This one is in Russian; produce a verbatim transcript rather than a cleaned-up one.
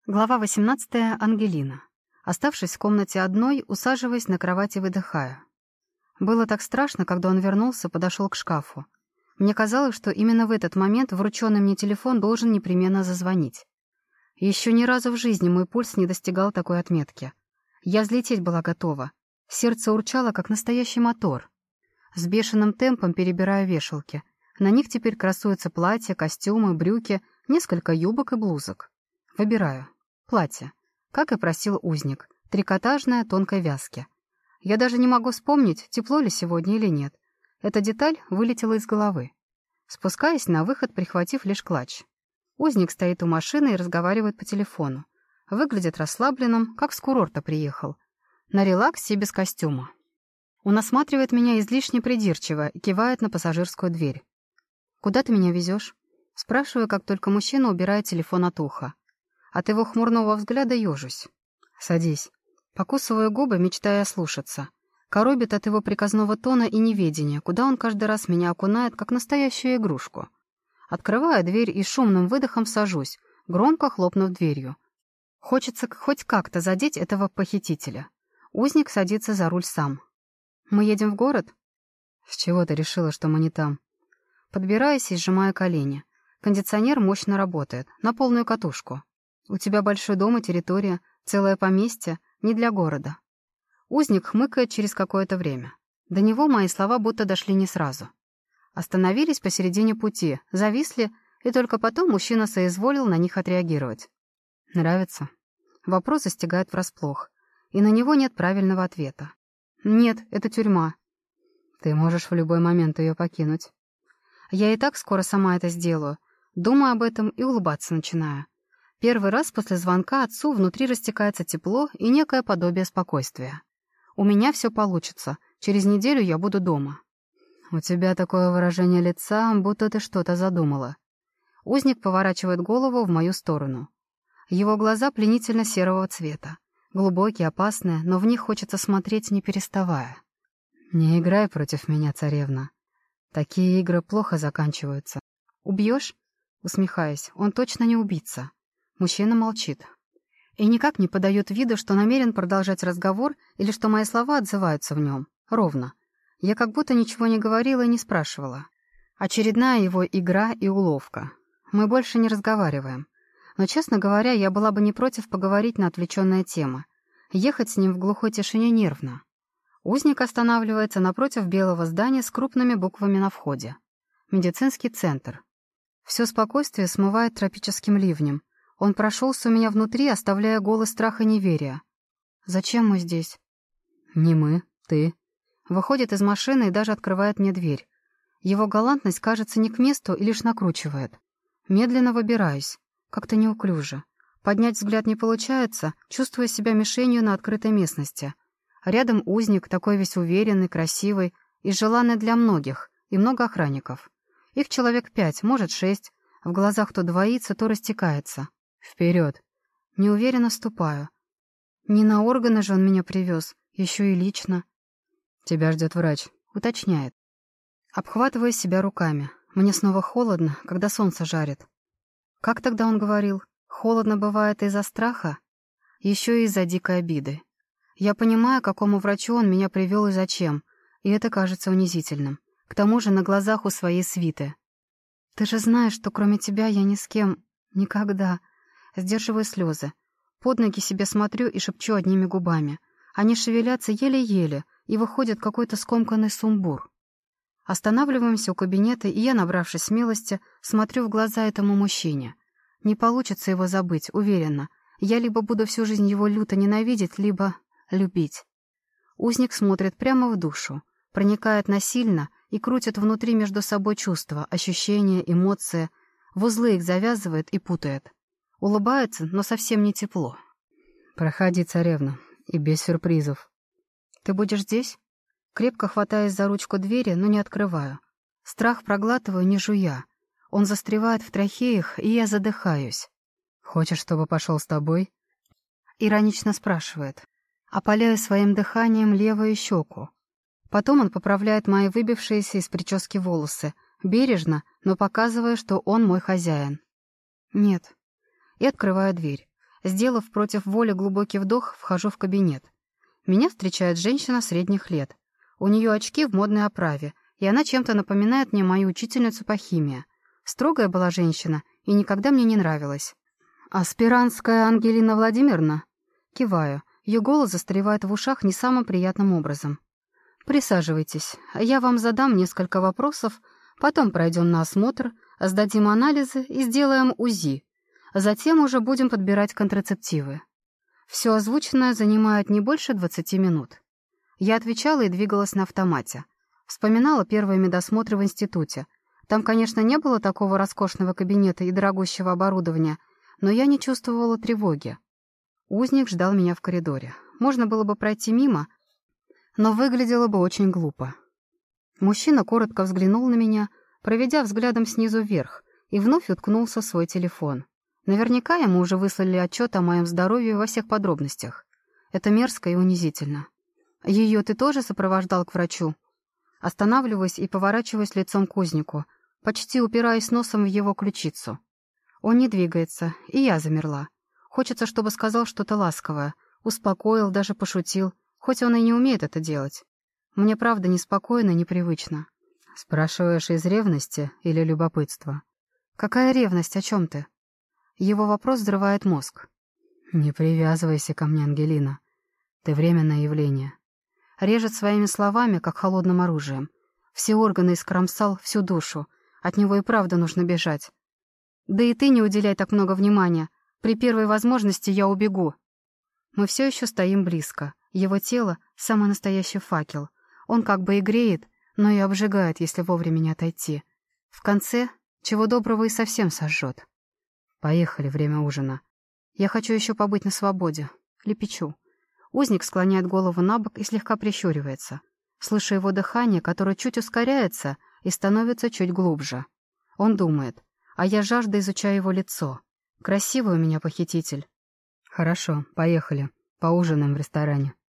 Глава восемнадцатая. Ангелина. Оставшись в комнате одной, усаживаясь на кровати, выдыхаю. Было так страшно, когда он вернулся, подошел к шкафу. Мне казалось, что именно в этот момент врученный мне телефон должен непременно зазвонить. Еще ни разу в жизни мой пульс не достигал такой отметки. Я взлететь была готова. Сердце урчало, как настоящий мотор. С бешеным темпом перебираю вешалки. На них теперь красуются платья, костюмы, брюки, несколько юбок и блузок. Выбираю. Платье. Как и просил узник. Трикотажное, тонкой вязки. Я даже не могу вспомнить, тепло ли сегодня или нет. Эта деталь вылетела из головы. Спускаюсь на выход, прихватив лишь клатч. Узник стоит у машины и разговаривает по телефону. Выглядит расслабленным, как с курорта приехал. На релаксе без костюма. Он осматривает меня излишне придирчиво и кивает на пассажирскую дверь. «Куда ты меня везешь?» Спрашиваю, как только мужчина убирает телефон от уха. От его хмурного взгляда ежусь. «Садись». Покусываю губы, мечтая ослушаться. Коробит от его приказного тона и неведения, куда он каждый раз меня окунает, как настоящую игрушку. Открываю дверь и шумным выдохом сажусь, громко хлопнув дверью. Хочется хоть как-то задеть этого похитителя. Узник садится за руль сам. «Мы едем в город?» «С чего ты решила, что мы не там?» Подбираюсь и сжимаю колени. Кондиционер мощно работает, на полную катушку. «У тебя большой дом и территория, целое поместье, не для города». Узник хмыкает через какое-то время. До него мои слова будто дошли не сразу. Остановились посередине пути, зависли, и только потом мужчина соизволил на них отреагировать. «Нравится?» Вопрос застигает врасплох, и на него нет правильного ответа. «Нет, это тюрьма». «Ты можешь в любой момент ее покинуть». Я и так скоро сама это сделаю. Думаю об этом и улыбаться начинаю. Первый раз после звонка отцу внутри растекается тепло и некое подобие спокойствия. У меня все получится. Через неделю я буду дома. У тебя такое выражение лица, будто ты что-то задумала. Узник поворачивает голову в мою сторону. Его глаза пленительно серого цвета. Глубокие, опасные, но в них хочется смотреть, не переставая. Не играй против меня, царевна. Такие игры плохо заканчиваются. Убьешь? Усмехаясь, он точно не убийца. Мужчина молчит. И никак не подает виду, что намерен продолжать разговор или что мои слова отзываются в нем. Ровно. Я как будто ничего не говорила и не спрашивала. Очередная его игра и уловка. Мы больше не разговариваем. Но, честно говоря, я была бы не против поговорить на отвлеченные темы. Ехать с ним в глухой тишине нервно. Узник останавливается напротив белого здания с крупными буквами на входе. Медицинский центр. Все спокойствие смывает тропическим ливнем. Он прошелся у меня внутри, оставляя голый страх и неверие. «Зачем мы здесь?» «Не мы, ты». Выходит из машины и даже открывает мне дверь. Его галантность кажется не к месту и лишь накручивает. Медленно выбираюсь. Как-то неуклюже. Поднять взгляд не получается, чувствуя себя мишенью на открытой местности. Рядом узник, такой весь уверенный, красивый и желанный для многих, и много охранников. Их человек пять, может шесть. В глазах то двоится, то растекается. Вперед. Неуверенно ступаю. Не на органы же он меня привез, еще и лично. Тебя ждет врач, уточняет. Обхватываю себя руками. Мне снова холодно, когда солнце жарит. Как тогда он говорил? Холодно бывает из-за страха? Еще и из-за дикой обиды. Я понимаю, к какому врачу он меня привел и зачем, и это кажется унизительным. К тому же на глазах у своей свиты. Ты же знаешь, что кроме тебя я ни с кем... Никогда... Сдерживаю слезы. Под ноги себе смотрю и шепчу одними губами. Они шевелятся еле-еле, и выходит какой-то скомканный сумбур. Останавливаемся у кабинета, и я, набравшись смелости, смотрю в глаза этому мужчине. Не получится его забыть, уверена. Я либо буду всю жизнь его люто ненавидеть, либо любить. Узник смотрит прямо в душу, проникает насильно и крутит внутри между собой чувства, ощущения, эмоции, в узлы их завязывает и путает. Улыбается, но совсем не тепло. «Проходи, царевна, и без сюрпризов». «Ты будешь здесь?» Крепко хватаясь за ручку двери, но не открываю. Страх проглатываю, не жуя. Он застревает в трахеях, и я задыхаюсь. «Хочешь, чтобы пошел с тобой?» Иронично спрашивает. Опаляю своим дыханием левую щеку. Потом он поправляет мои выбившиеся из прически волосы, бережно, но показывая, что он мой хозяин. «Нет». И открываю дверь. Сделав против воли глубокий вдох, вхожу в кабинет. Меня встречает женщина средних лет. У нее очки в модной оправе, и она чем-то напоминает мне мою учительницу по химии. Строгая была женщина и никогда мне не нравилась. «Аспирантская Ангелина Владимировна?» Киваю. Ее голос застревает в ушах не самым приятным образом. «Присаживайтесь. Я вам задам несколько вопросов, потом пройдем на осмотр, сдадим анализы и сделаем УЗИ. Затем уже будем подбирать контрацептивы. Все озвученное занимает не больше двадцати минут». Я отвечала и двигалась на автомате. Вспоминала первые медосмотры в институте. Там, конечно, не было такого роскошного кабинета и дорогущего оборудования, но я не чувствовала тревоги. Узник ждал меня в коридоре. Можно было бы пройти мимо, но выглядело бы очень глупо. Мужчина коротко взглянул на меня, проведя взглядом снизу вверх, и вновь уткнулся в свой телефон. Наверняка ему уже выслали отчет о моем здоровье во всех подробностях. Это мерзко и унизительно. Ее ты тоже сопровождал к врачу? Останавливаюсь и поворачиваюсь лицом к узнику, почти упираясь носом в его ключицу. Он не двигается, и я замерла. Хочется, чтобы сказал что-то ласковое, успокоил, даже пошутил, хоть он и не умеет это делать. Мне правда неспокойно, непривычно. Спрашиваешь из ревности или любопытства? Какая ревность, о чем ты? Его вопрос взрывает мозг. Не привязывайся ко мне, Ангелина. Ты временное явление. Режет своими словами, как холодным оружием. Все органы искромсал, всю душу. От него и правда нужно бежать. Да и ты не уделяй так много внимания. При первой возможности я убегу. Мы все еще стоим близко. Его тело — самый настоящий факел. Он как бы и греет, но и обжигает, если вовремя не отойти. В конце, чего доброго, и совсем сожжет. Поехали, время ужина. Я хочу еще побыть на свободе. Лепечу. Узник склоняет голову на бок и слегка прищуривается. Слышу его дыхание, которое чуть ускоряется и становится чуть глубже. Он думает, а я жадно изучаю его лицо. Красивый у меня похититель. Хорошо, поехали. Поужинаем в ресторане.